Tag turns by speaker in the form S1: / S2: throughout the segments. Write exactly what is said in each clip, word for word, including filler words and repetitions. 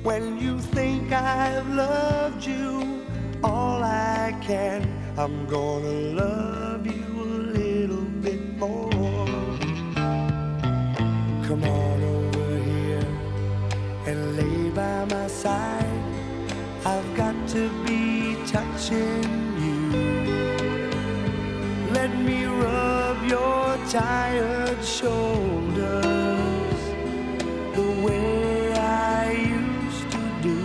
S1: When you think I've loved you all I can, I'm gonna love you a little bit more. Come on over here and lay by my side. I've got to be touching you. Let me rub your tired shoulders the way I used to do.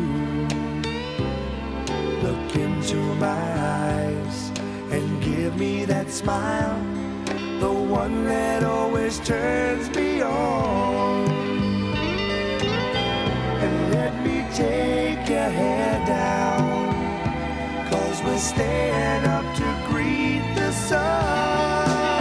S1: Look into my eyes and give me that smile, the one that always turns me on. And let me take your hair down, 'cause we're staying up to greet the sun.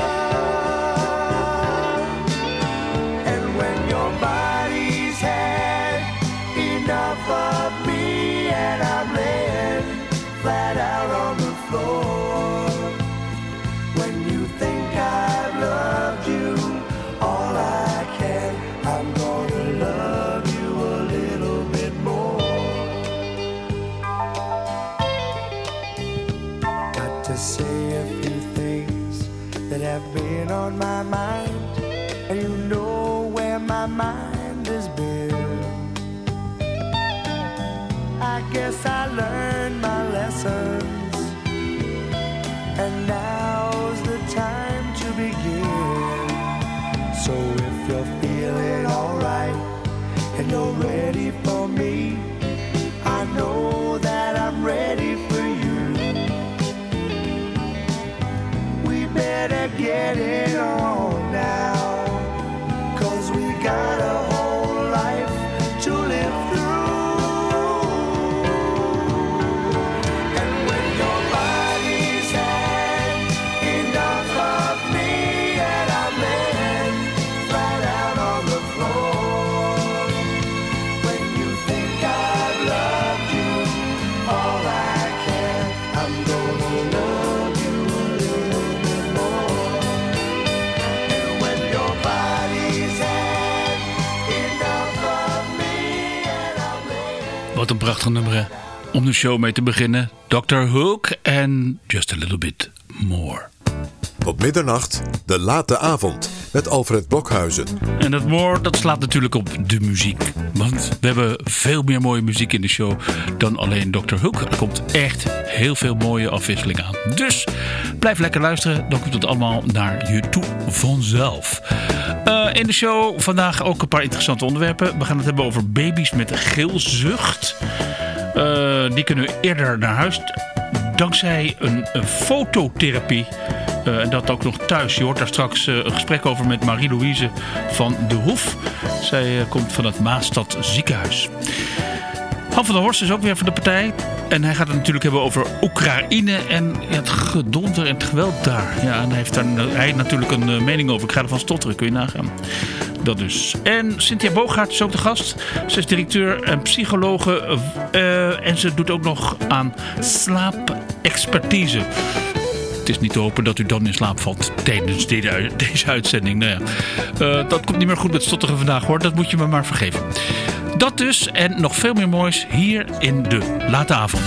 S1: And when your body's had enough of me and I'm laying flat out on the floor, when you think I've loved you all I can, I'm gonna love you a little bit more. Got to say a few things that have been on my mind, and you know where my mind has been. I guess I learned my lessons, and now's the time to begin. So if you're feeling alright and you're ready for me, I know that I'm ready for you. We better get it on now, 'cause we got a whole life to live through. And when your body's had enough of me and I'm laying flat out on the floor, when you think I've loved you all I can, I'm gonna love you a little bit more. And when your body's had enough of me and I'm laying.
S2: Wat een prachtig nummer, hè? Om de show mee te beginnen. doctor Hook en Just a Little Bit More.
S3: Op middernacht, de late avond, met Alfred Blokhuizen.
S2: En dat more, dat slaat natuurlijk op de muziek. Want we hebben veel meer mooie muziek in de show dan alleen doctor Hook. Er komt echt heel veel mooie afwisseling aan. Dus blijf lekker luisteren, dan komt het allemaal naar je toe vanzelf. Uh, in de show vandaag ook een paar interessante onderwerpen. We gaan het hebben over baby's met geelzucht. Uh, die kunnen eerder naar huis dankzij een, een fototherapie. Uh, en dat ook nog thuis. Je hoort daar straks uh, een gesprek over met Marie-Louise van de Hoef. Zij uh, komt van het Maastad ziekenhuis. Han van der Horst is ook weer van de partij. En hij gaat het natuurlijk hebben over Oekraïne en het gedonder en het geweld daar. Ja, en hij heeft daar hij natuurlijk een uh, mening over. Ik ga ervan stotteren, kun je nagaan. Dat dus. En Cynthia Boogaard is ook de gast. Ze is directeur en psychologe. Uh, en ze doet ook nog aan slaapexpertise. Het is niet te hopen dat u dan in slaap valt tijdens deze uitzending. Nou ja, uh, dat komt niet meer goed met stotteren vandaag, hoor. Dat moet je me maar vergeven. Dat dus en nog veel meer moois hier in de late avond.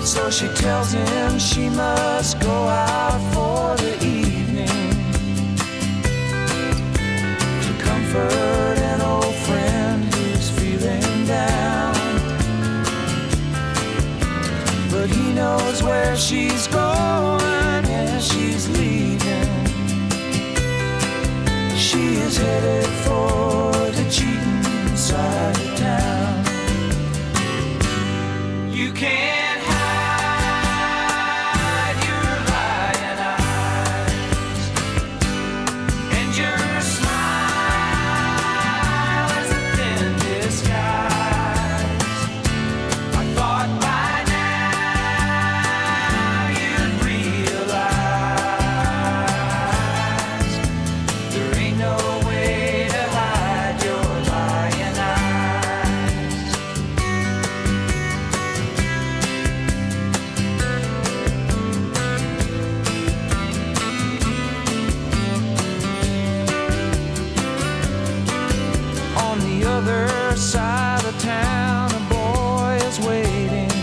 S1: So she tells him she must go out for the evening to comfort an old friend who's feeling down. But he knows where she's going, yeah, she's leaving. She is headed for the cheating side of town. You can't side of town, a boy is waiting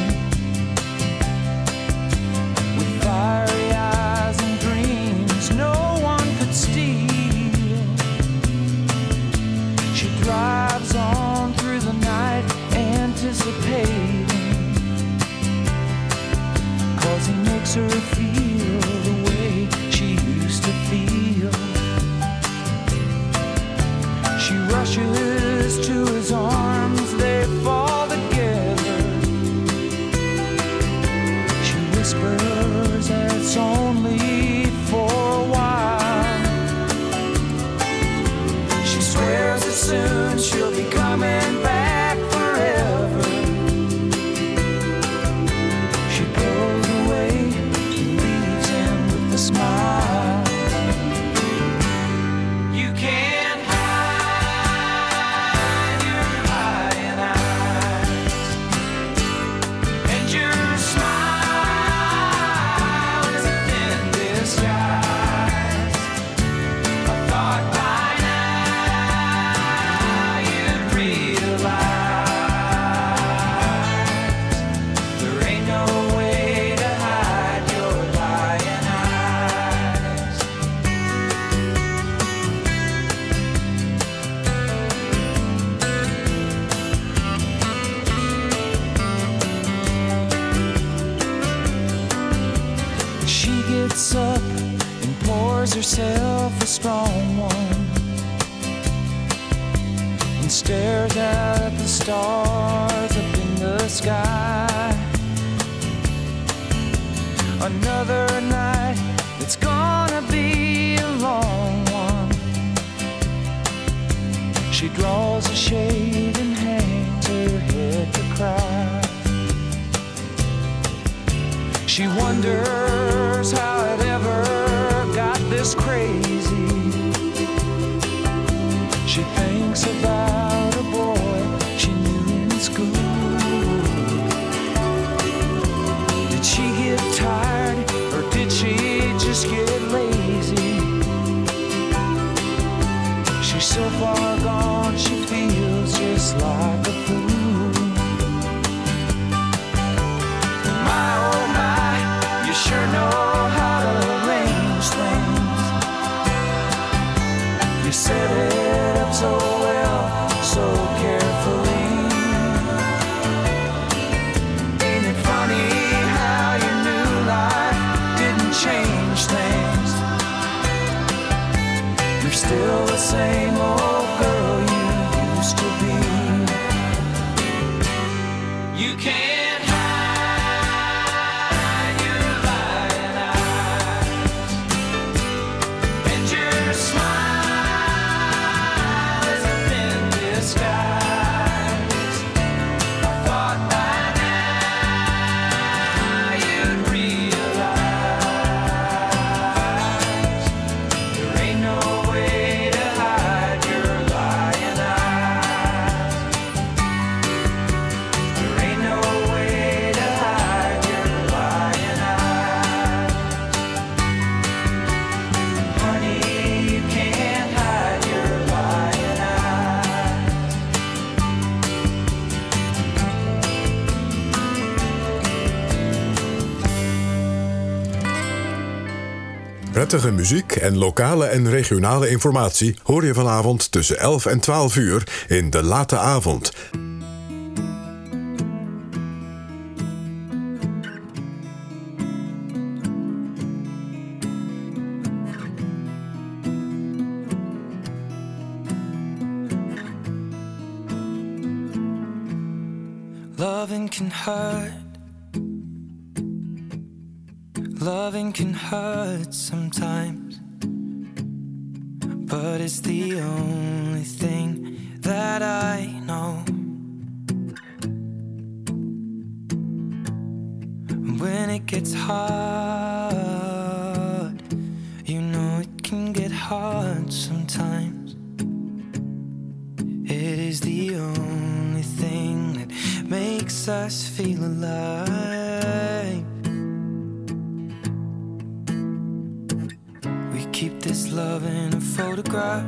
S1: with fiery eyes and dreams no one could steal. She drives on through the night anticipating, 'cause he makes her feel the way she used to feel. She rushes to his arms, they fall together. She whispers that it's only for a while. She swears that soon she'll be coming back forever. She goes away and leaves him with a smile. You can't up and pours herself a strong one and stares out at the stars up in the sky. Another night, it's gonna be a long one. She draws a shade and hangs her head to cry. She wonders how it ever got this crazy. She thinks about a boy she knew in school. Did she get tired or did she just get lazy? She's so far gone, she feels just like a fool. My oh my, you sure know how to arrange things. You set it up so well, so carefully. Ain't it funny how your new life didn't change things? You're still the same old girl you used to be.
S3: Prettige muziek en lokale en regionale informatie hoor je vanavond tussen elf en twaalf uur in De Late Avond.
S4: Loving can hurt. Loving can hurt sometimes, but it's the only thing that I know. When it gets hard, you know it can get hard sometimes. It is the only thing that makes us feel alive. We keep this love in a photograph.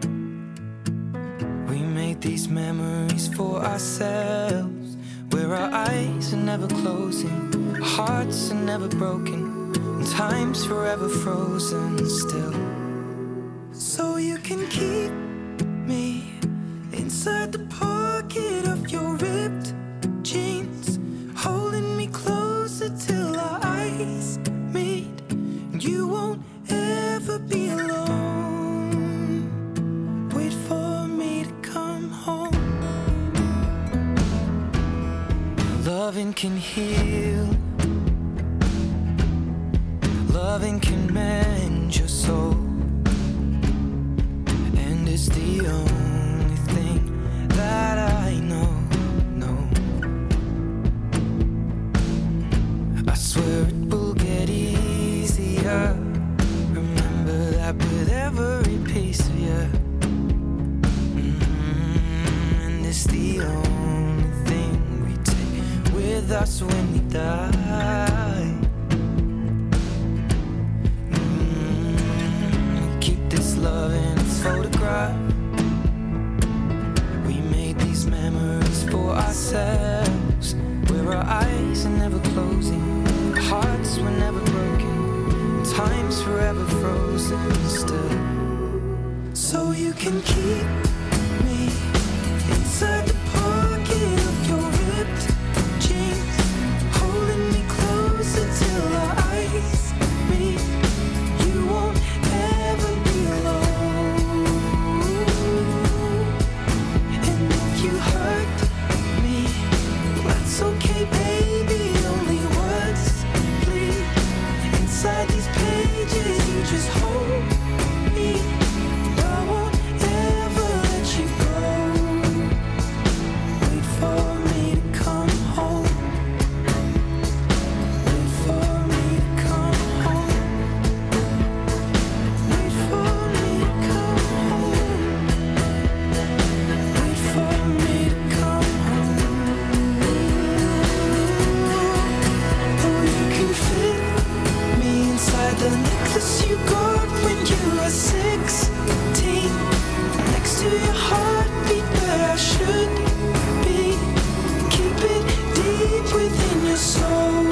S4: We made these memories for ourselves, where our eyes are never closing, our hearts are never broken, and time's forever frozen still. So you can keep me inside the pocket of your ripped jeans, holding me closer till our eyes meet. You won't ever be alone. Wait for me to come home. Loving can heal. Loving can mend your soul. And it's the only thing that I know, no. I swear it will get easier. Remember that with every piece of you. Mm-hmm. And it's the only thing we take with us when we die. Mm-hmm. We keep this love in its photograph. Memories for ourselves, where our eyes are never closing, our hearts were never broken, time's forever frozen still. So you can keep me inside the pocket of your ripped jeans, holding me closer till our eyes meet. You won't ever be alone. You hurt me, that's okay, baby. Only words bleed inside these pages. You just hold me. I won't ever let you go. Wait for me to come home. Wait for me to come home. Wait for me to come home. Wait for me to come home. Oh, you can fit me inside the necklace you got when you were sixteen, next to your heartbeat where I should be. Keep it deep within your soul.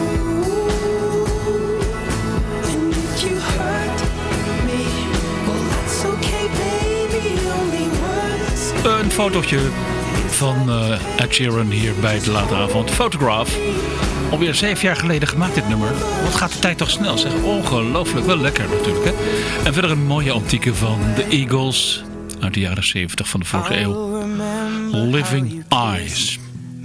S4: And if you hurt me, well, that's okay, baby. Only words.
S2: Een fotootje van uh, Ed Sheeran hier bij De Late Avond. Photograph. Alweer zeven jaar geleden gemaakt dit nummer. Wat gaat de tijd toch snel, zeg. Ongelooflijk. Wel lekker natuurlijk, hè. En verder een mooie antieke van de Eagles uit de jaren zeventig van de vorige eeuw. Living Eyes.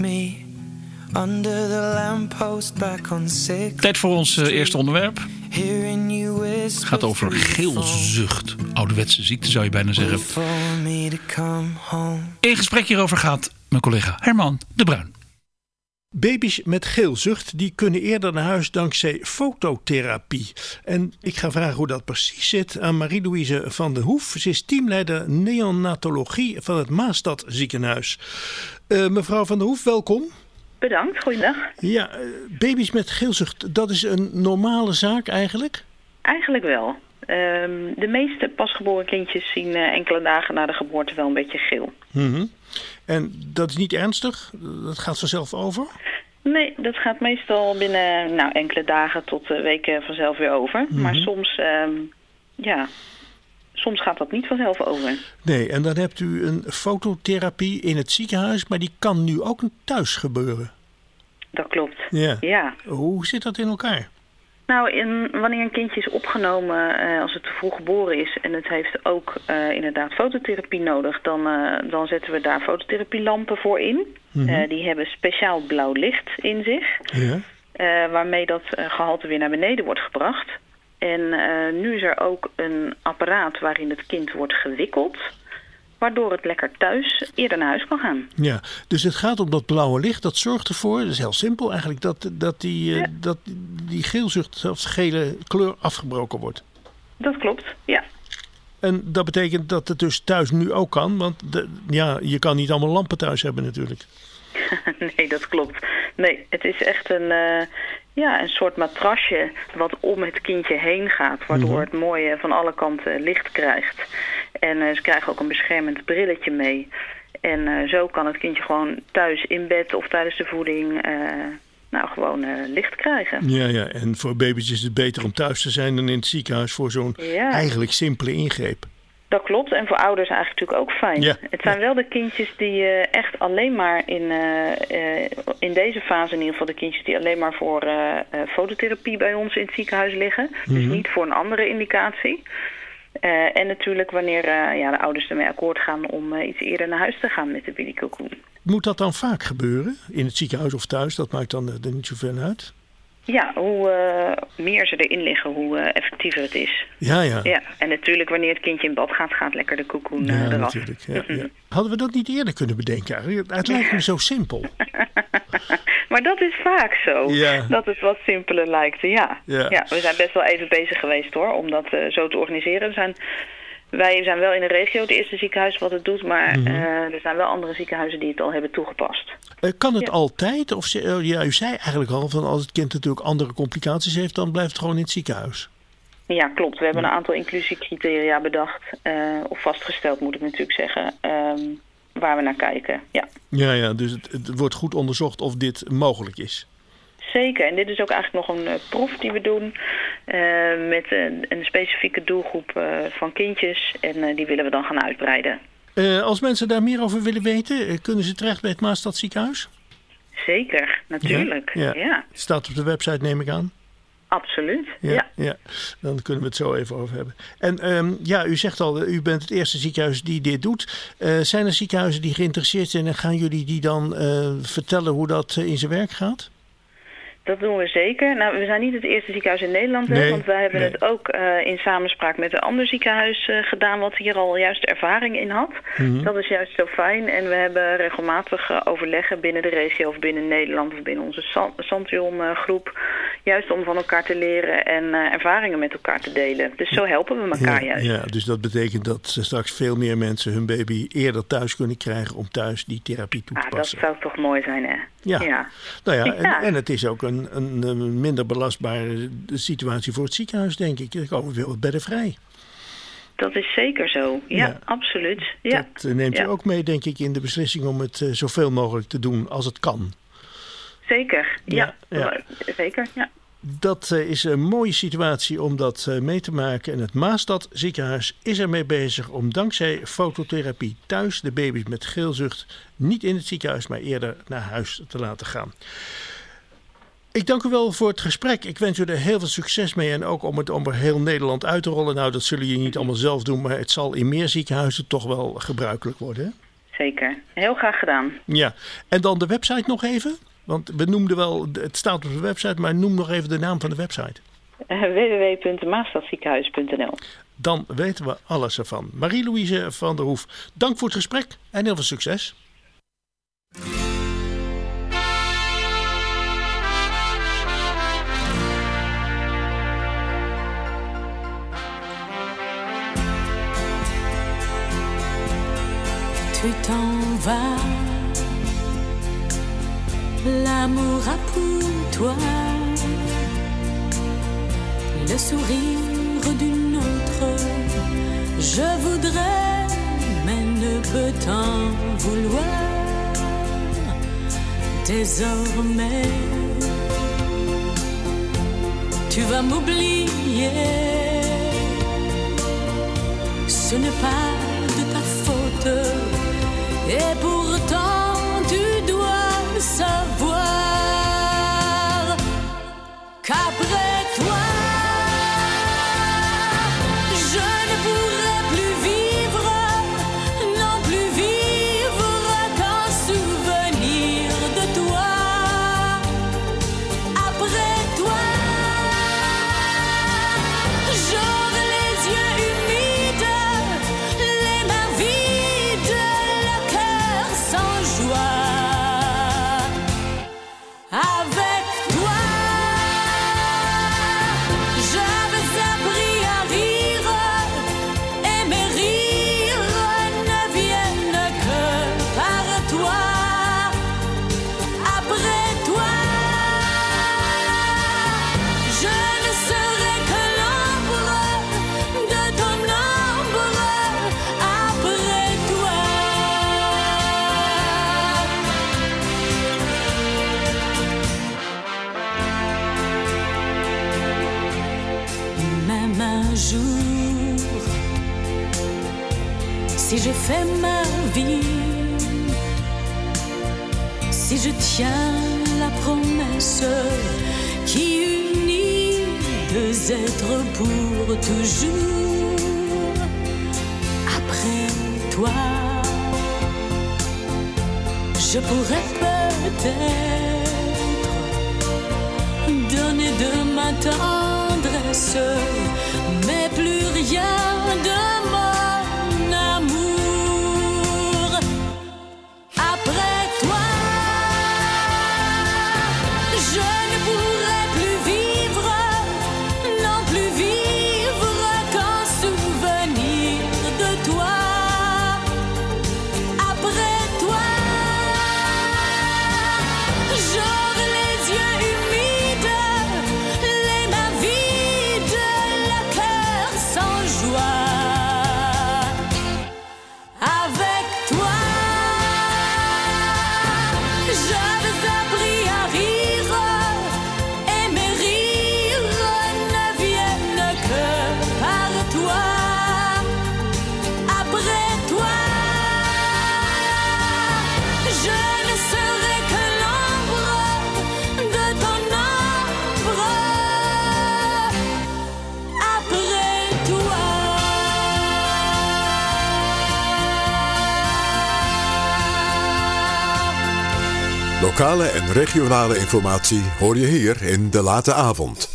S2: Tijd voor ons uh, eerste onderwerp. Het gaat over geelzucht. Ouderwetse ziekte zou je bijna zeggen. In gesprek hierover gaat mijn collega Herman de Bruin.
S5: Baby's met geelzucht die kunnen eerder naar huis dankzij fototherapie. En ik ga vragen hoe dat precies zit aan Marie-Louise van den Hoef. Ze is teamleider neonatologie van het Maastad ziekenhuis. Uh, mevrouw van den Hoef, welkom.
S6: Bedankt, goeiedag.
S5: Ja, uh, baby's met geelzucht, dat is een normale zaak eigenlijk?
S6: Eigenlijk wel. Um, de meeste pasgeboren kindjes zien uh, enkele dagen na de geboorte wel een beetje geel.
S5: Mm-hmm. En dat is niet ernstig? Dat gaat vanzelf over?
S6: Nee, dat gaat meestal binnen nou, enkele dagen tot uh, weken vanzelf weer over. Mm-hmm. Maar soms, um, ja, soms gaat dat niet vanzelf over.
S5: Nee, en dan hebt u een fototherapie in het ziekenhuis, maar die kan nu ook thuis gebeuren.
S6: Dat klopt,
S5: ja.
S6: ja.
S5: Hoe zit dat in elkaar?
S6: Nou, in, wanneer een kindje is opgenomen uh, als het te vroeg geboren is en het heeft ook uh, inderdaad fototherapie nodig, dan, uh, dan zetten we daar fototherapielampen voor in. Mm-hmm. Uh, die hebben speciaal blauw licht in zich,
S5: ja.
S6: uh, waarmee dat uh, gehalte weer naar beneden wordt gebracht. En uh, nu is er ook een apparaat waarin het kind wordt gewikkeld, waardoor het lekker thuis eerder naar huis kan gaan.
S5: Ja, dus het gaat om dat blauwe licht. Dat zorgt ervoor, dat is heel simpel eigenlijk, dat, dat, die,
S6: ja.
S5: uh, dat die geelzucht of gele kleur afgebroken wordt.
S6: Dat klopt, ja.
S5: En dat betekent dat het dus thuis nu ook kan, want de, ja, je kan niet allemaal lampen thuis hebben natuurlijk.
S6: Nee, dat klopt. Nee, het is echt een, uh, ja, een soort matrasje wat om het kindje heen gaat, waardoor mm-hmm. het mooie van alle kanten licht krijgt. En uh, ze krijgen ook een beschermend brilletje mee. En uh, zo kan het kindje gewoon thuis in bed of tijdens de voeding uh, nou gewoon uh, licht krijgen.
S5: Ja, ja, en voor baby's is het beter om thuis te zijn dan in het ziekenhuis voor zo'n ja. eigenlijk simpele ingreep.
S6: Dat klopt. En voor ouders eigenlijk natuurlijk ook fijn.
S5: Ja.
S6: Het zijn wel de kindjes die uh, echt alleen maar in, uh, uh, in deze fase in ieder geval de kindjes die alleen maar voor uh, uh, fototherapie bij ons in het ziekenhuis liggen. Mm-hmm. Dus niet voor een andere indicatie. Uh, en natuurlijk wanneer uh, ja, de ouders ermee akkoord gaan om uh, iets eerder naar huis te gaan met de baby cocoon.
S5: Moet dat dan vaak gebeuren? In het ziekenhuis of thuis? Dat maakt dan uh, er niet zoveel uit?
S6: Ja, hoe uh, meer ze erin liggen, hoe uh, effectiever het is.
S5: Ja, ja.
S6: ja. En natuurlijk wanneer het kindje in bad gaat, gaat lekker de cocoon uh,
S5: ja,
S6: eraf.
S5: Natuurlijk. Ja, ja. Hadden we dat niet eerder kunnen bedenken? Het lijkt me zo simpel.
S6: Maar dat is vaak zo.
S5: Ja.
S6: Dat het wat simpeler lijkt. Ja.
S5: Ja.
S6: ja, we zijn best wel even bezig geweest hoor, om dat uh, zo te organiseren. We zijn, wij zijn wel in de regio het eerste ziekenhuis wat het doet, maar mm-hmm. uh, er zijn wel andere ziekenhuizen die het al hebben toegepast.
S5: Uh, kan het
S6: ja.
S5: altijd? Of uh, ja, u zei eigenlijk al, van als het kind natuurlijk andere complicaties heeft, dan blijft het gewoon in het ziekenhuis.
S6: Ja, klopt. We hebben ja. een aantal inclusiecriteria bedacht, uh, of vastgesteld moet ik natuurlijk zeggen, um, waar we naar kijken. Ja,
S5: ja, ja dus het, het wordt goed onderzocht of dit mogelijk is.
S6: Zeker. En dit is ook eigenlijk nog een uh, proef die we doen uh, met een, een specifieke doelgroep uh, van kindjes. En uh, die willen we dan gaan uitbreiden.
S5: Uh, als mensen daar meer over willen weten, uh, kunnen ze terecht bij het Maastad ziekenhuis?
S6: Zeker, natuurlijk. Ja, ja. ja.
S5: Het staat op de website, neem ik aan.
S6: Absoluut,
S5: ja,
S6: ja.
S5: ja. Dan kunnen we het zo even over hebben. En um, ja, u zegt al, u bent het eerste ziekenhuis die dit doet. Uh, zijn er ziekenhuizen die geïnteresseerd zijn en gaan jullie die dan uh, vertellen hoe dat uh, in zijn werk gaat?
S6: Dat doen we zeker. Nou, we zijn niet het eerste ziekenhuis in Nederland,
S5: nee,
S6: want wij hebben
S5: nee.
S6: het ook uh, in samenspraak met een ander ziekenhuis uh, gedaan wat hier al juist ervaring in had. Mm-hmm. Dat is juist zo fijn en we hebben regelmatig uh, overleggen binnen de regio of binnen Nederland of binnen onze Santion uh, groep. Juist om van elkaar te leren en uh, ervaringen met elkaar te delen. Dus zo helpen we elkaar
S5: ja,
S6: juist.
S5: Ja, dus dat betekent dat straks veel meer mensen hun baby eerder thuis kunnen krijgen om thuis die therapie toe te
S6: ah,
S5: passen.
S6: Dat zou toch mooi zijn, hè?
S5: Ja,
S6: ja.
S5: Nou ja,
S6: ja.
S5: En, en het is ook een, een, een minder belastbare situatie voor het ziekenhuis, denk ik. Er komen veel bedden vrij.
S6: Dat is zeker zo. Ja, ja. absoluut. Ja.
S5: Dat neemt
S6: ja.
S5: u ook mee, denk ik, in de beslissing om het uh, zoveel mogelijk te doen als het kan.
S6: Zeker, ja.
S5: ja, ja.
S6: Zeker, ja.
S5: Dat uh, is een mooie situatie om dat uh, mee te maken. En het Maastad ziekenhuis is ermee bezig om dankzij fototherapie thuis de baby's met geelzucht niet in het ziekenhuis, maar eerder naar huis te laten gaan. Ik dank u wel voor het gesprek. Ik wens u er heel veel succes mee en ook om het over heel Nederland uit te rollen. Nou, dat zullen jullie niet allemaal zelf doen, maar het zal in meer ziekenhuizen toch wel gebruikelijk worden. Hè?
S6: Zeker. Heel graag gedaan.
S5: Ja. En dan de website nog even? Want we noemden wel, het staat op de website, maar noem nog even de naam van de website.
S6: Uh, w w w punt maastadziekenhuis punt n l.
S5: Dan weten we alles ervan. Marie-Louise van der Hoef, dank voor het gesprek en heel veel succes.
S7: Tu t'en vas, l'amour a pour toi le sourire d'une autre. Je voudrais, mais ne peux t'en vouloir. Désormais, tu vas m'oublier. Ce n'est pas de ta faute, et pourtant tu dois savoir qu'après toi, je ne pourrai plus vivre, non plus vivre qu'un souvenir de toi. Après toi, j'aurai les yeux humides, les mains vides, le cœur sans joie. Avec toi, j'avais appris à rire, et mes rires ne viennent que par toi. Après toi, je ne serai que l'ombre de ton ombre. Après toi, même un jour, si je fais ma vie, si je tiens la promesse qui unit deux êtres pour toujours, après toi, je pourrais peut-être donner de ma tendresse, mais plus rien de mon amour. Après toi, je ne pourrai plus vivre, non plus vivre qu'un souvenir de toi. Après toi, j'aurai les yeux humides, les mains vides, le cœur sans joie. Avec toi, j'avais appris à rire, et mes rires ne viennent que par toi. Après toi, je ne serai que l'ombre de ton ombre. Après toi.
S3: Lokale en regionale informatie hoor je hier in De Late Avond.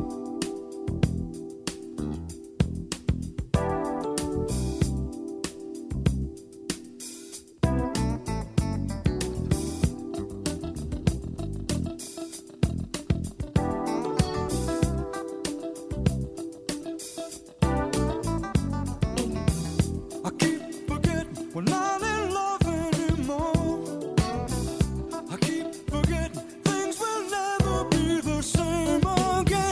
S1: I keep forgetting we're not in love anymore. I keep forgetting things will never be the same again.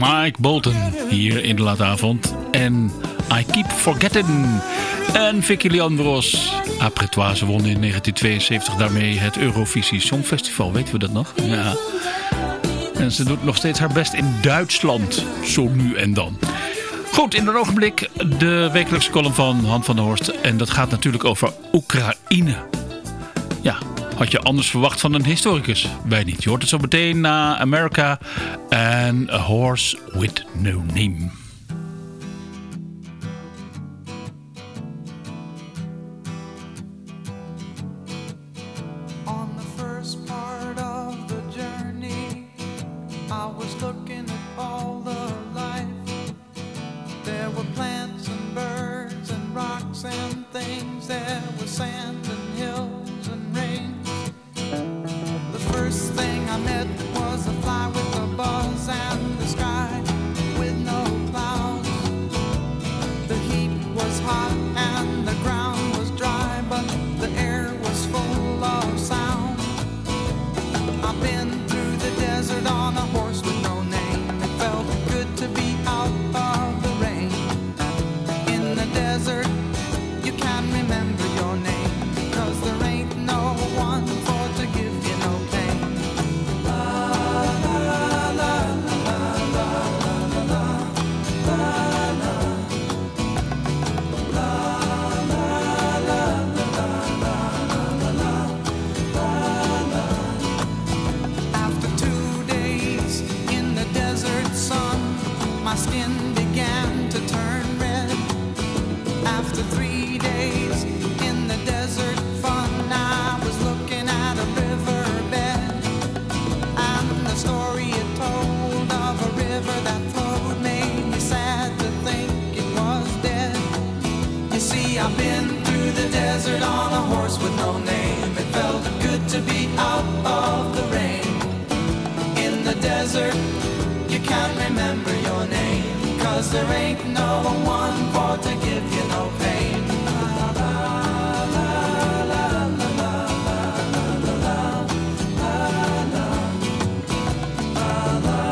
S2: Mike Bolton hier in de late avond. En I Keep Forgetting. En Vicky Leandros. Après toi, ze won in negentien tweeënzeventig daarmee het Eurovisie Songfestival. Weten we dat nog? Ja. En ze doet nog steeds haar best in Duitsland. Zo nu en dan. Goed, in een ogenblik de wekelijkse column van Han van der Horst. En dat gaat natuurlijk over Oekraïne. Ja, had je anders verwacht van een historicus? Wij niet. Je hoort het zo meteen na America en A Horse with No Name.
S8: On the first part of the journey, I was looking at all the life. There were plants and birds and rocks and things. There was sand and hills and rain. The first thing I met was a fly with a buzz and the sky with no clouds. The heat was hot and the ground was dry, but the air was full of sound. I've been through the desert on a horse with no name. It felt good to be out of the rain. In the desert, you can't remember your name, 'cause there ain't no one for to give you no pain. La la la la la la la la la la After two days in the desert sun, my skin began to turn red. After three days in the desert fun, I was looking at a riverbed, and the story it told of a river that flowed made me sad to think it was dead. You see, I've been through the desert on a horse with no name. It felt good to be out of the rain. In the desert, you can't remember your name, 'cause there ain't no one for to give you no pain. La, la, la, la, la, la, la, la, la, la, la,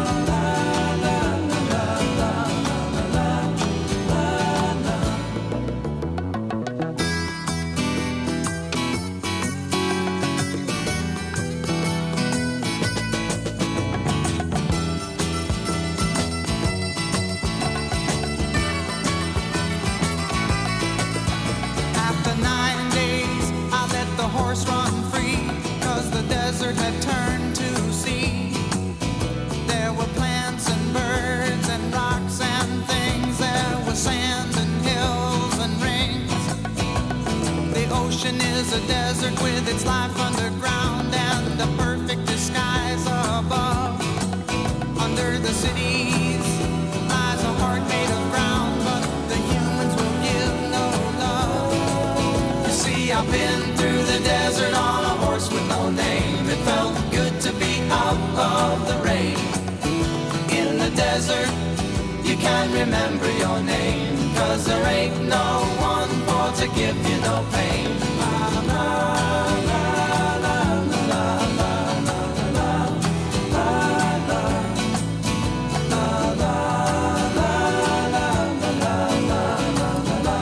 S8: After nine days, I let the horse run free, 'cause the desert had turned to sea. There were plants and birds and rocks and things. There was sand and hills and rings. The ocean is a desert with its life underground and the perfect disguise above. Under the cities lies a heart made of ground, but the humans will give no love. You see, I've been through the desert on a horse with no name. It felt good to be out of the rain. In the desert, you can't remember your name, 'cause there ain't no one for to give you no pain. La, la, la, la, la, la, la, la, la, la, la, la, la, la, la, la, la, la,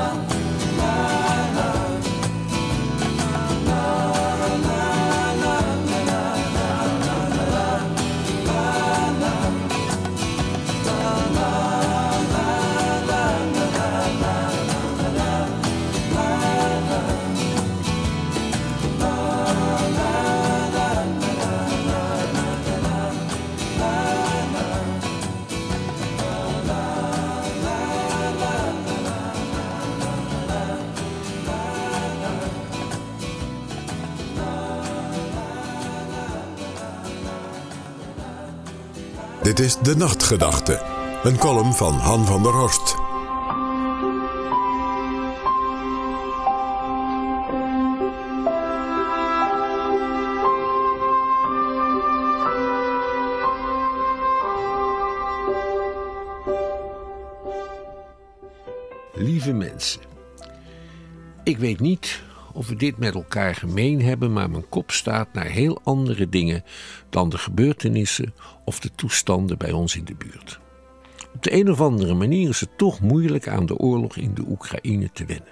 S3: Dit is De Nachtgedachte, een column van Han van der Horst.
S9: Lieve mensen, ik weet niet of we dit met elkaar gemeen hebben, maar mijn kop staat naar heel andere dingen dan de gebeurtenissen of de toestanden bij ons in de buurt. Op de een of andere manier is het toch moeilijk aan de oorlog in de Oekraïne te wennen.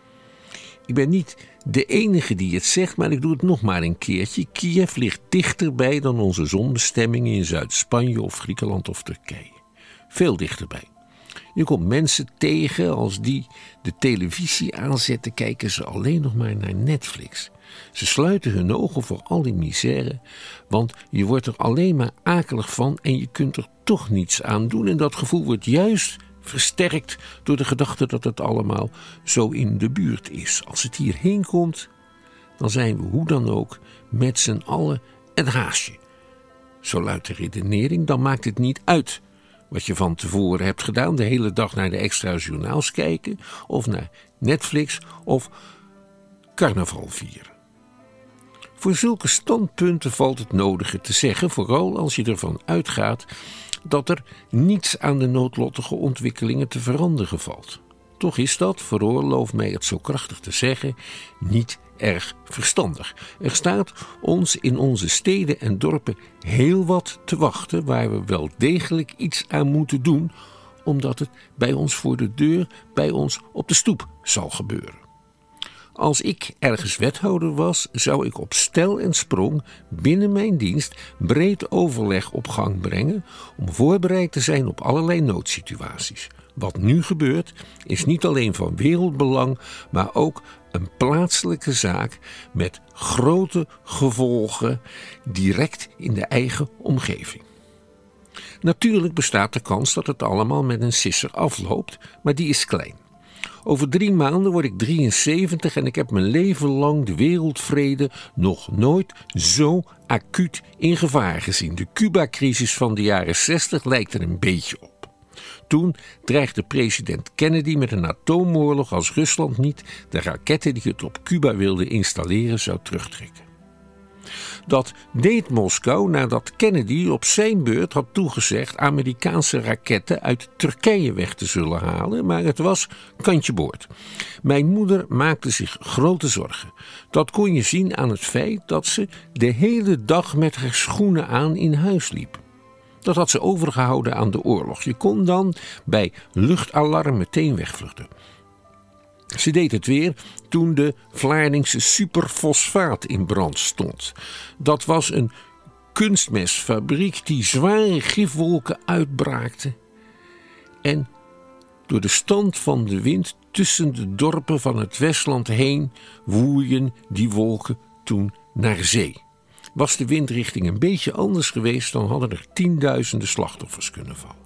S9: Ik ben niet de enige die het zegt, maar ik doe het nog maar een keertje. Kiev ligt dichterbij dan onze zonbestemmingen in Zuid-Spanje of Griekenland of Turkije. Veel dichterbij. Je komt mensen tegen, als die de televisie aanzetten, kijken ze alleen nog maar naar Netflix. Ze sluiten hun ogen voor al die misère, want je wordt er alleen maar akelig van en je kunt er toch niets aan doen. En dat gevoel wordt juist versterkt door de gedachte dat het allemaal zo in de buurt is. Als het hierheen komt, dan zijn we hoe dan ook met z'n allen een haasje. Zo luidt de redenering, dan maakt het niet uit wat je van tevoren hebt gedaan, de hele dag naar de extra journaals kijken, of naar Netflix, of carnaval vieren. Voor zulke standpunten valt het nodige te zeggen, vooral als je ervan uitgaat dat er niets aan de noodlottige ontwikkelingen te veranderen valt. Toch is dat, veroorloof mij het zo krachtig te zeggen, niet erg verstandig. Er staat ons in onze steden en dorpen heel wat te wachten waar we wel degelijk iets aan moeten doen, omdat het bij ons voor de deur, bij ons op de stoep zal gebeuren. Als ik ergens wethouder was, zou ik op stel en sprong binnen mijn dienst breed overleg op gang brengen om voorbereid te zijn op allerlei noodsituaties. Wat nu gebeurt is niet alleen van wereldbelang, maar ook een plaatselijke zaak met grote gevolgen direct in de eigen omgeving. Natuurlijk bestaat de kans dat het allemaal met een sisser afloopt, maar die is klein. Over drie maanden word ik drieënzeventig en ik heb mijn leven lang de wereldvrede nog nooit zo acuut in gevaar gezien. De Cuba-crisis van de jaren zestig lijkt er een beetje op. Toen dreigde president Kennedy met een atoomoorlog als Rusland niet de raketten die het op Cuba wilde installeren zou terugtrekken. Dat deed Moskou nadat Kennedy op zijn beurt had toegezegd Amerikaanse raketten uit Turkije weg te zullen halen, maar het was kantje boord. Mijn moeder maakte zich grote zorgen. Dat kon je zien aan het feit dat ze de hele dag met haar schoenen aan in huis liep. Dat had ze overgehouden aan de oorlog. Je kon dan bij luchtalarm meteen wegvluchten. Ze deed het weer toen de Vlaardingse superfosfaat in brand stond. Dat was een kunstmestfabriek die zware gifwolken uitbraakte. En door de stand van de wind tussen de dorpen van het Westland heen woeien die wolken toen naar zee. Was de windrichting een beetje anders geweest, dan hadden er tienduizenden slachtoffers kunnen vallen.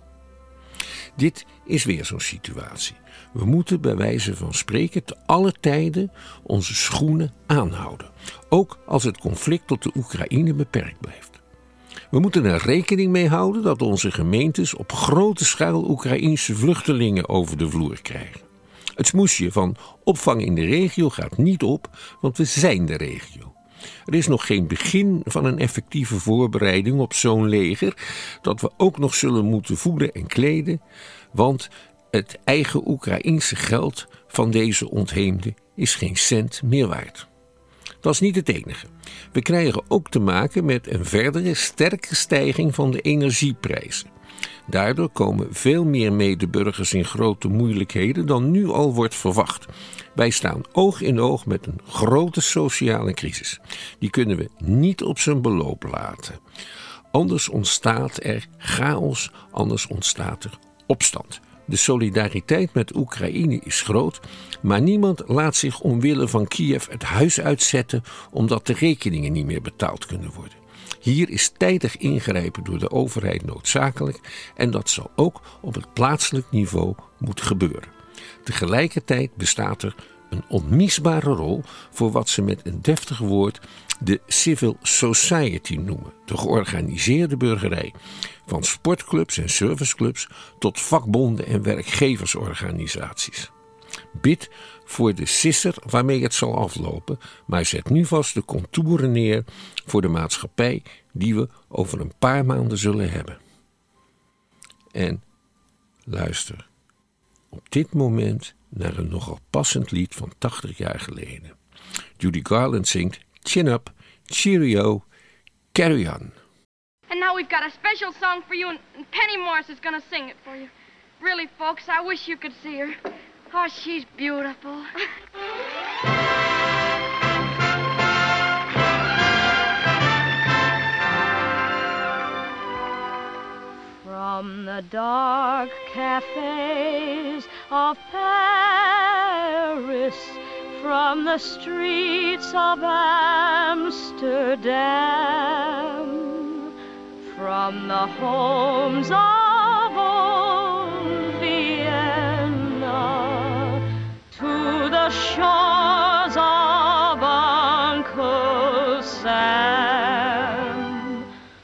S9: Dit is weer zo'n situatie. We moeten bij wijze van spreken te alle tijden onze schoenen aanhouden. Ook als het conflict tot de Oekraïne beperkt blijft. We moeten er rekening mee houden dat onze gemeentes op grote schaal Oekraïense vluchtelingen over de vloer krijgen. Het smoesje van opvang in de regio gaat niet op, want we zijn de regio. Er is nog geen begin van een effectieve voorbereiding op zo'n leger dat we ook nog zullen moeten voeden en kleden, want het eigen Oekraïense geld van deze ontheemden is geen cent meer waard. Dat is niet het enige. We krijgen ook te maken met een verdere sterke stijging van de energieprijzen. Daardoor komen veel meer medeburgers in grote moeilijkheden dan nu al wordt verwacht. Wij staan oog in oog met een grote sociale crisis. Die kunnen we niet op zijn beloop laten. Anders ontstaat er chaos, anders ontstaat er opstand. De solidariteit met Oekraïne is groot, maar niemand laat zich omwille van Kiev het huis uitzetten omdat de rekeningen niet meer betaald kunnen worden. Hier is tijdig ingrijpen door de overheid noodzakelijk en dat zal ook op het plaatselijk niveau moeten gebeuren. Tegelijkertijd bestaat er een onmisbare rol voor wat ze met een deftig woord de civil society noemen, de georganiseerde burgerij, van sportclubs en serviceclubs tot vakbonden en werkgeversorganisaties. Bid voor de sisser waarmee het zal aflopen, maar zet nu vast de contouren neer voor de maatschappij die we over een paar maanden zullen hebben. En luister op dit moment naar een nogal passend lied van tachtig jaar geleden. Judy Garland zingt Chin Up, Cheerio, Carry On.
S10: And now we've got a special song for you, and Penny Morris is going to sing it for you. Really, folks, I wish you could see her. Oh, she's beautiful. From the dark cafes of Paris, from the streets of Amsterdam, from the homes of old Vienna to the shores of Uncle Sam,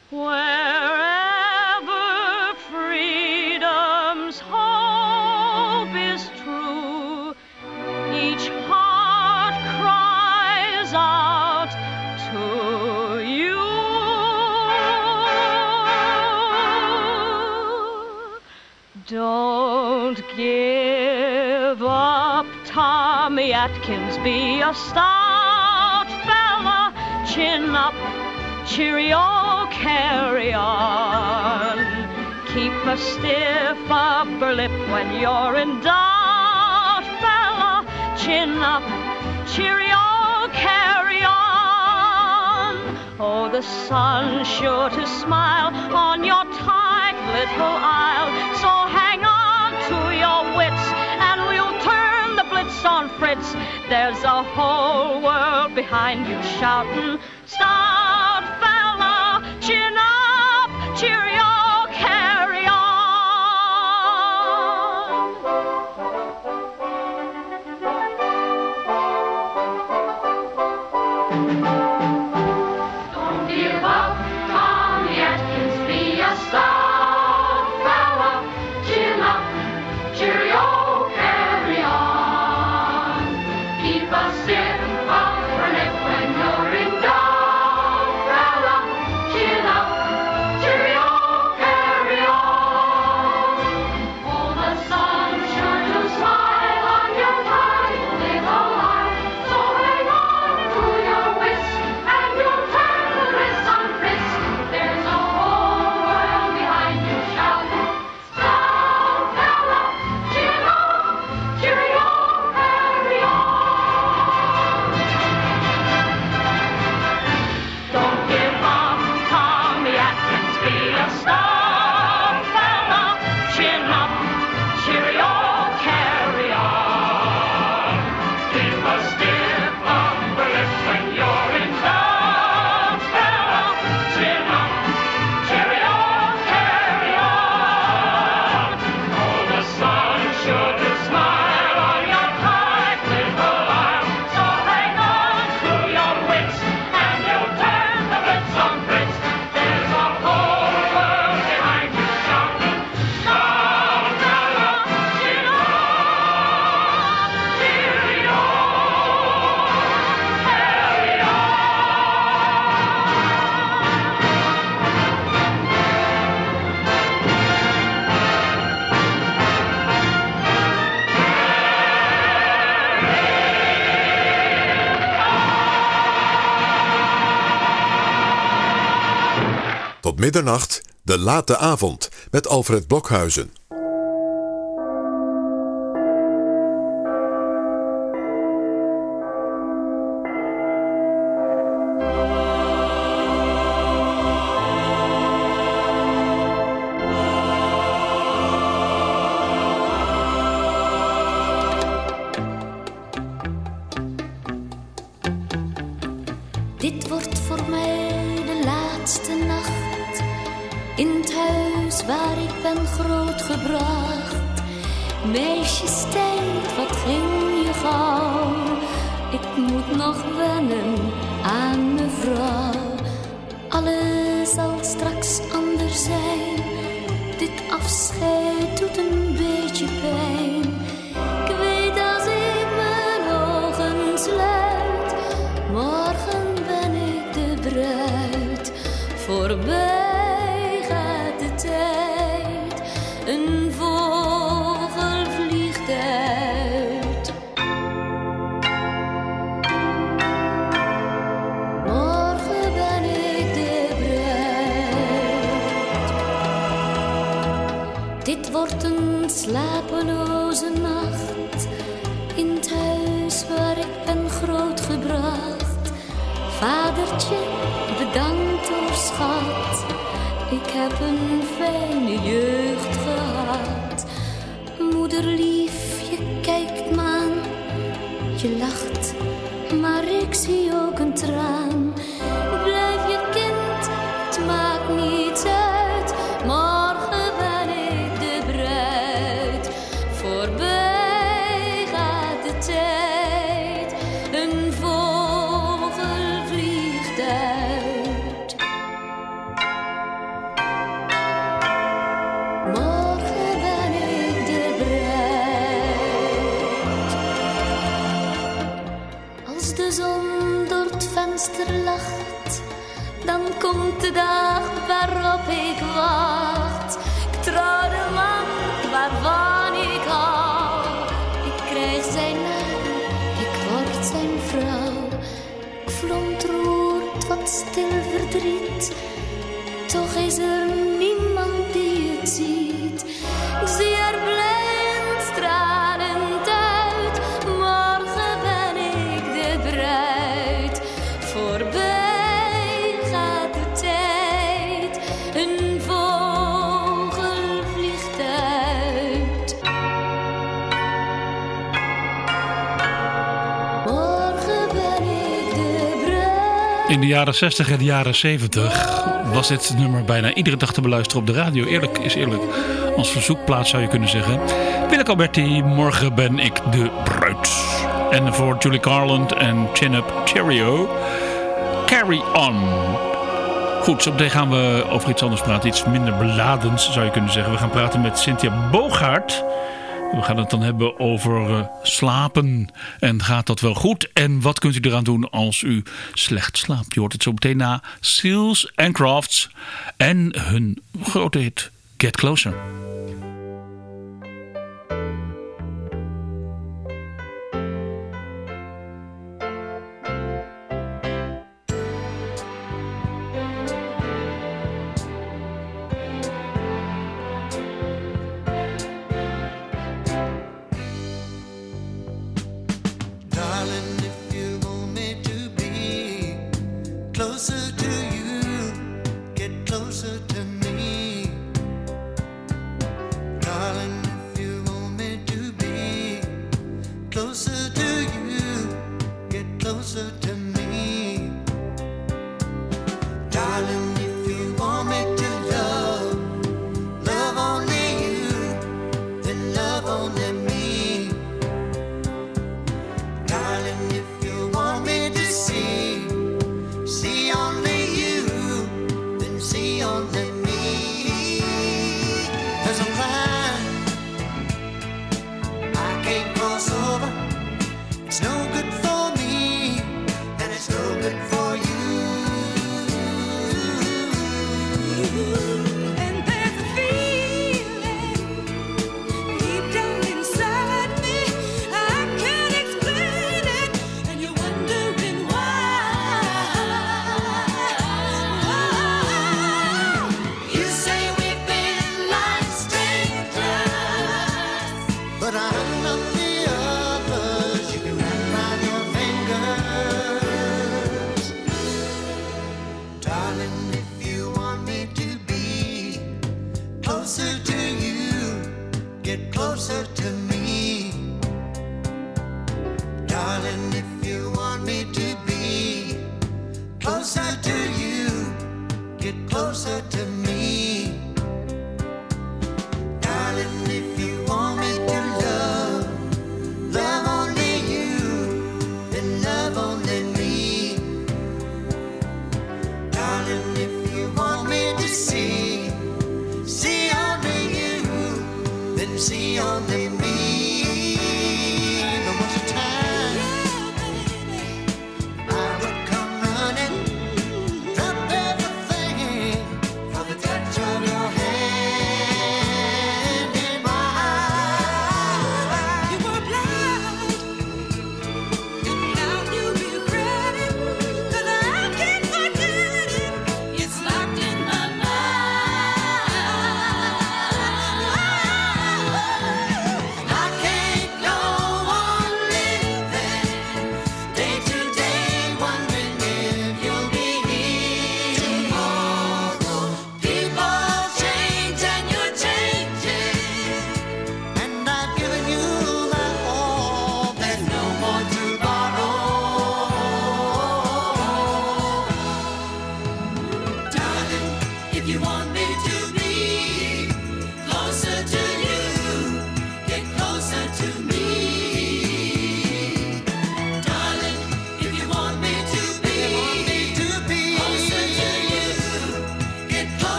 S10: wherever freedom's hope is true, each heart cries out to you. Don't give up, Tommy Atkins, be a stout fella, chin up, cheerio, carry on. Keep a stiff upper lip when you're in doubt, fella, chin up, cheerio, carry on. Oh, the sun's sure to smile on your tight little isle, so hang on to your wits and we'll turn the blitz on Fritz. There's a whole world behind you shouting, stout fella, chin up, cheerio, carry on. Don't give up, Tommy Atkins, be a stout fella, chin up, cheerio, carry on. Keep a stiff upper lip when you're in doubt, fella, chin up, cheerio, carry on. Oh, the sun's sure to smile on your tight little eye, so hang on to your wits and you'll turn the bliss on Fritz. There's a whole world behind you shouting, stout fella, chin up, cheerio, carry on. Don't give up, Tommy Atkins, be a stout fella, chin up, cheerio, carry on. Keep a stiff upper lip when you're in doubt, fella, chin up, cheerio, carry on. Oh, the sun's sure to smile on your tight little isle, so hang on to your wits and you'll turn the blitz on Fritz. There's a whole world behind you shouting, stout fella, chin up, cheerio, carry on.
S3: Tot middernacht, de late avond, met Alfred Blokhuizen.
S11: Dit wordt voor mij de laatste nacht in het huis waar ik ben grootgebracht. Meisjestijd, wat ging je gauw? Ik moet nog wennen aan mevrouw. Alles zal straks anders zijn. Dit afscheid doet een beetje pijn. Ik weet als ik mijn ogen sluit, morgen ben ik de bruid. Voorbij gaat de tijd, een vogel vliegt uit. wordt een slapeloze nacht in het huis waar ik ben grootgebracht. Vadertje, bedankt hoor schat, ik heb een fijne jeugd gehad. Moeder lief, je kijkt me aan, je lacht, maar ik zie ook een traan. Blijf je kind, het maakt niets uit, morgen ben ik de bruid. Voorbij gaat de tijd, een vogel vliegt uit. Morgen ben ik de bruid. Als de zon door het venster lacht, dan komt de dag waarop ik wacht. Ik trouw de man waarvan ik hou. Ik krijg zijn naam, ik word zijn vrouw. Ik verontroerd wat stil verdriet, toch is er niemand die het ziet. Ik zie er blind stralend uit, morgen ben ik de bruid. Voorbij gaat de tijd, een vogel vliegt uit. Morgen ben ik de bruid.
S2: In de jaren zestig en de jaren zeventig was dit nummer bijna iedere dag te beluisteren op de radio. Eerlijk is eerlijk. Als verzoekplaats zou je kunnen zeggen. Willeke Alberti, morgen ben ik de bruid. En voor Julie Garland en Chin-Up Cheerio, Carry On. Goed, zo meteen gaan we over iets anders praten. Iets minder beladens zou je kunnen zeggen. We gaan praten met Cynthia Bogaert. We gaan het dan hebben over uh, slapen. En gaat dat wel goed? En wat kunt u eraan doen als u slecht slaapt? Je hoort het zo meteen na Seals and Crafts en hun grote hit Get Closer.
S8: Darling, if you want me to be closer to you, get closer to me. Darling, if you want me to be closer to you, get closer to me. Darling, if you want me to love, love only you, then love only me. Darling, if you want me to see, see only you, then see only me. There's a line I can't cross over. It's no good for me, and it's no good for you.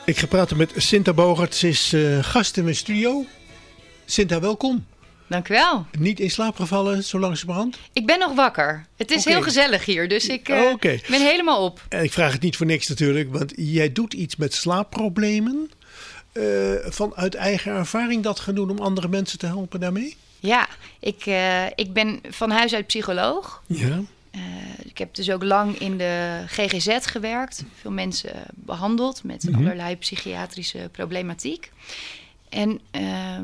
S5: Ik ga praten met Sinta Bogert. Ze is uh, gast in mijn studio. Sinta, welkom.
S12: Dank u wel.
S5: Niet in slaap gevallen zo langzamerhand?
S12: Ik ben nog wakker. Het is
S5: okay.
S12: heel gezellig hier, dus ik uh,
S5: oh, okay.
S12: ben helemaal op.
S5: En ik vraag het niet voor niks natuurlijk, want jij doet iets met slaapproblemen. Uh, vanuit eigen ervaring dat gaan doen om andere mensen te helpen daarmee?
S12: Ja, ik, uh, ik ben van huis uit psycholoog.
S5: Ja.
S12: Uh, ik heb dus ook lang in de G G Z gewerkt. Veel mensen behandeld met mm-hmm. allerlei psychiatrische problematiek. En uh,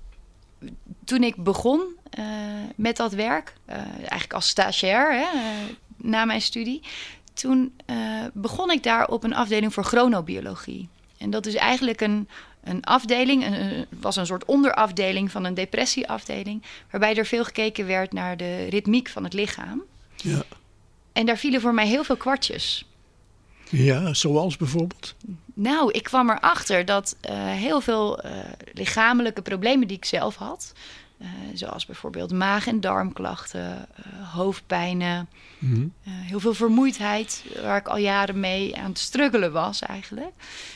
S12: toen ik begon uh, met dat werk, uh, eigenlijk als stagiair hè, uh, na mijn studie, toen uh, begon ik daar op een afdeling voor chronobiologie. En dat is eigenlijk een, een afdeling, een, was een soort onderafdeling van een depressieafdeling, waarbij er veel gekeken werd naar de ritmiek van het lichaam.
S5: Ja.
S12: En daar vielen voor mij heel veel kwartjes.
S5: Ja, zoals bijvoorbeeld?
S12: Nou, ik kwam erachter dat uh, heel veel uh, lichamelijke problemen die ik zelf had, uh, zoals bijvoorbeeld maag- en darmklachten, uh, hoofdpijnen, mm-hmm. uh, heel veel vermoeidheid, waar ik al jaren mee aan het struggelen was eigenlijk.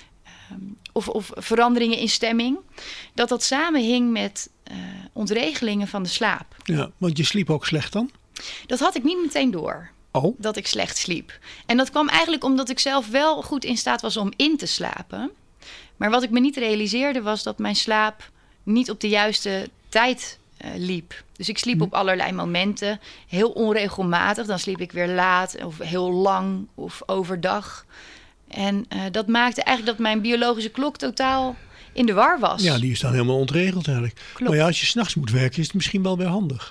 S12: Um, of, of veranderingen in stemming, dat dat samenhing met uh, ontregelingen van de slaap.
S5: Ja, want je sliep ook slecht dan?
S12: Dat had ik niet meteen door.
S5: Oh.
S12: Dat ik slecht sliep. En dat kwam eigenlijk omdat ik zelf wel goed in staat was om in te slapen. Maar wat ik me niet realiseerde was dat mijn slaap niet op de juiste tijd uh, liep. Dus ik sliep hm. op allerlei momenten. Heel onregelmatig. Dan sliep ik weer laat of heel lang of overdag. En uh, dat maakte eigenlijk dat mijn biologische klok totaal in de war was.
S5: Ja, die is dan helemaal ontregeld eigenlijk.
S12: Klopt.
S5: Maar ja, als je 's nachts moet werken is het misschien wel weer handig.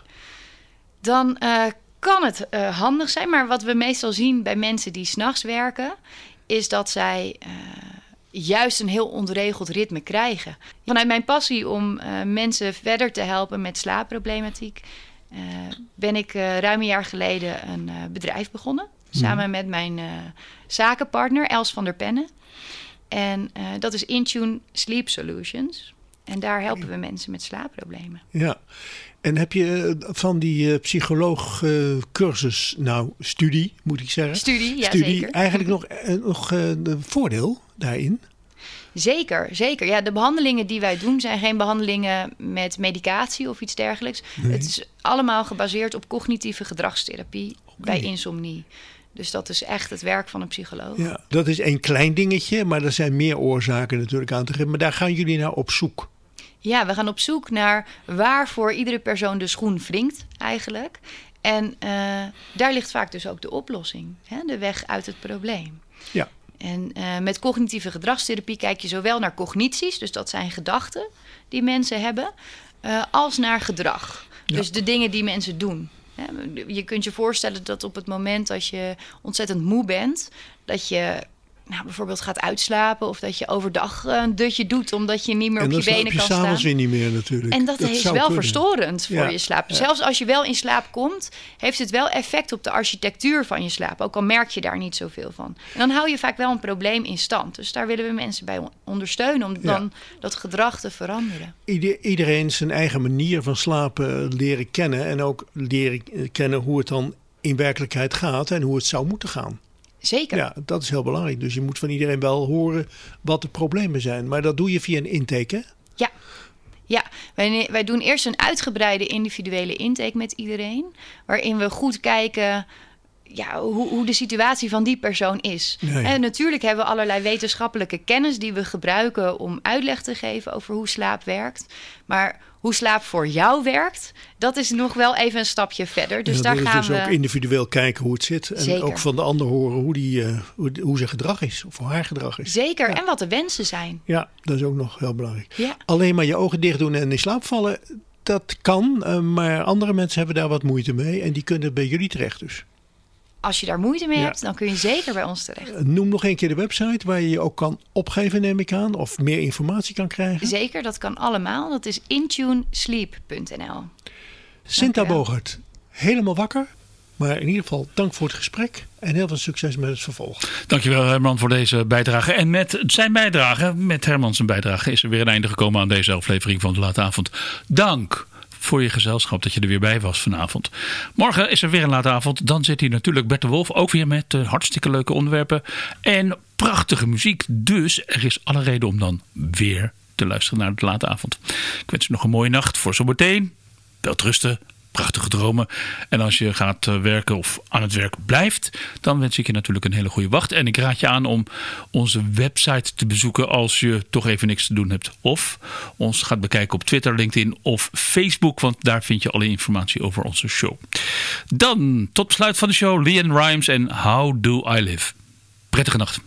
S12: Dan uh, kan het uh, handig zijn. Maar wat we meestal zien bij mensen die 's nachts werken, is dat zij uh, juist een heel ontregeld ritme krijgen. Vanuit mijn passie om uh, mensen verder te helpen met slaapproblematiek, uh, ben ik uh, ruim een jaar geleden een uh, bedrijf begonnen. Samen mm. met mijn uh, zakenpartner Els van der Pennen. En uh, dat is Intune Sleep Solutions. En daar helpen we mensen met slaapproblemen.
S5: Ja, en heb je van die uh, psycholoog uh, cursus, nou studie moet ik zeggen.
S12: Studie, ja
S5: studie,
S12: zeker.
S5: Eigenlijk nog, uh, nog uh, een voordeel daarin?
S12: Zeker, zeker. Ja, de behandelingen die wij doen zijn geen behandelingen met medicatie of iets dergelijks. Nee. Het is allemaal gebaseerd op cognitieve gedragstherapie okay. bij insomnie. Dus dat is echt het werk van een psycholoog.
S5: Ja, dat is een klein dingetje, maar er zijn meer oorzaken natuurlijk aan te geven. Maar daar gaan jullie naar op zoek.
S12: Ja, we gaan op zoek naar waar voor iedere persoon de schoen wringt eigenlijk. En uh, daar ligt vaak dus ook de oplossing, hè? De weg uit het probleem.
S5: Ja.
S12: En uh, met cognitieve gedragstherapie kijk je zowel naar cognities, dus dat zijn gedachten die mensen hebben, uh, als naar gedrag. Ja. Dus de dingen die mensen doen. Je kunt je voorstellen dat op het moment dat je ontzettend moe bent, dat je nou, bijvoorbeeld gaat uitslapen of dat je overdag een dutje doet omdat je niet meer op je benen kan staan. En dan slaap je s'avonds
S5: weer niet meer natuurlijk.
S12: En dat, dat is wel kunnen. verstorend voor
S5: ja.
S12: je slaap.
S5: Ja.
S12: Zelfs als je wel in slaap komt, heeft het wel effect op de architectuur van je slaap. Ook al merk je daar niet zoveel van. En dan hou je vaak wel een probleem in stand. Dus daar willen we mensen bij ondersteunen om ja. dan dat gedrag te veranderen.
S5: Ieder, iedereen zijn eigen manier van slapen leren kennen. En ook leren kennen hoe het dan in werkelijkheid gaat en hoe het zou moeten gaan.
S12: Zeker.
S5: Ja, dat is heel belangrijk. Dus je moet van iedereen wel horen wat de problemen zijn. Maar dat doe je via een intake, hè?
S12: Ja. Ja, wij, wij doen eerst een uitgebreide individuele intake met iedereen. Waarin we goed kijken ja, hoe, hoe de situatie van die persoon is. Ja, ja. En natuurlijk hebben we allerlei wetenschappelijke kennis die we gebruiken om uitleg te geven over hoe slaap werkt. Maar hoe slaap voor jou werkt, dat is nog wel even een stapje verder. Dus ja, daar gaan
S5: dus
S12: we
S5: ook individueel kijken hoe het zit. En
S12: Zeker.
S5: ook van de ander horen hoe, die, uh, hoe, hoe zijn gedrag is. Of hoe haar gedrag is.
S12: Zeker.
S5: Ja.
S12: En wat de wensen zijn.
S5: Ja, dat is ook nog heel belangrijk.
S12: Ja.
S5: Alleen maar je ogen dicht doen en in slaap vallen, dat kan. Uh, maar andere mensen hebben daar wat moeite mee. En die kunnen bij jullie terecht dus.
S12: Als je daar moeite mee
S5: ja.
S12: hebt, dan kun je zeker bij ons terecht.
S5: Noem nog een keer de website waar je je ook kan opgeven, neem ik aan. Of meer informatie kan krijgen.
S12: Zeker, dat kan allemaal. Dat is intune sleep punt n l.
S5: Sinta Bogert, helemaal wakker. Maar in ieder geval dank voor het gesprek. En heel veel succes met het vervolg.
S2: Dankjewel Herman voor deze bijdrage. En met zijn bijdrage, met Herman zijn bijdrage, is er weer een einde gekomen aan deze aflevering van De Late Avond. Dank voor je gezelschap dat je er weer bij was vanavond. Morgen is er weer een late avond. Dan zit hier natuurlijk Bert de Wolf ook weer met uh, hartstikke leuke onderwerpen en prachtige muziek. Dus er is alle reden om dan weer te luisteren naar de late avond. Ik wens je nog een mooie nacht voor zometeen. Welterusten. Prachtige dromen. En als je gaat werken of aan het werk blijft, dan wens ik je natuurlijk een hele goede wacht. En ik raad je aan om onze website te bezoeken als je toch even niks te doen hebt. Of ons gaat bekijken op Twitter, LinkedIn of Facebook, want daar vind je alle informatie over onze show. Dan, tot besluit van de show, LeAnn Rimes en How Do I Live. Prettige nacht.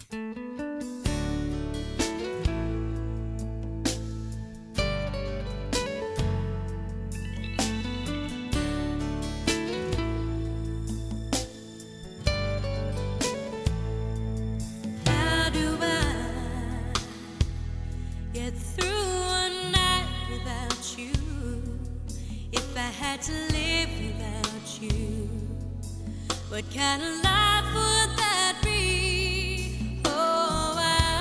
S7: What kind of life would that be? Oh,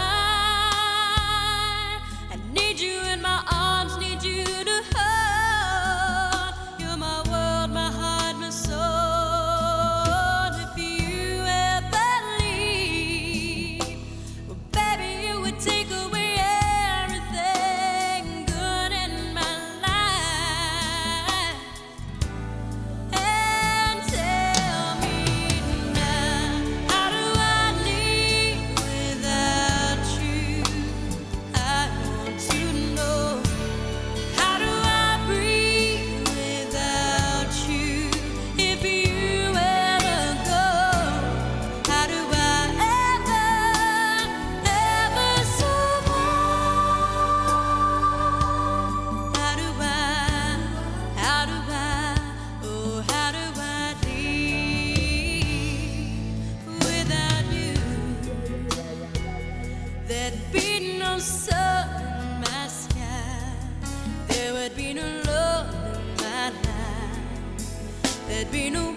S7: I, I need you in my arms, need you to hold. You're my world, my heart, my soul. If you ever leave, well, baby, you would take away everything good in my life. And tell me, there'd be no sun in my sky, there would be no love in my life, there'd be no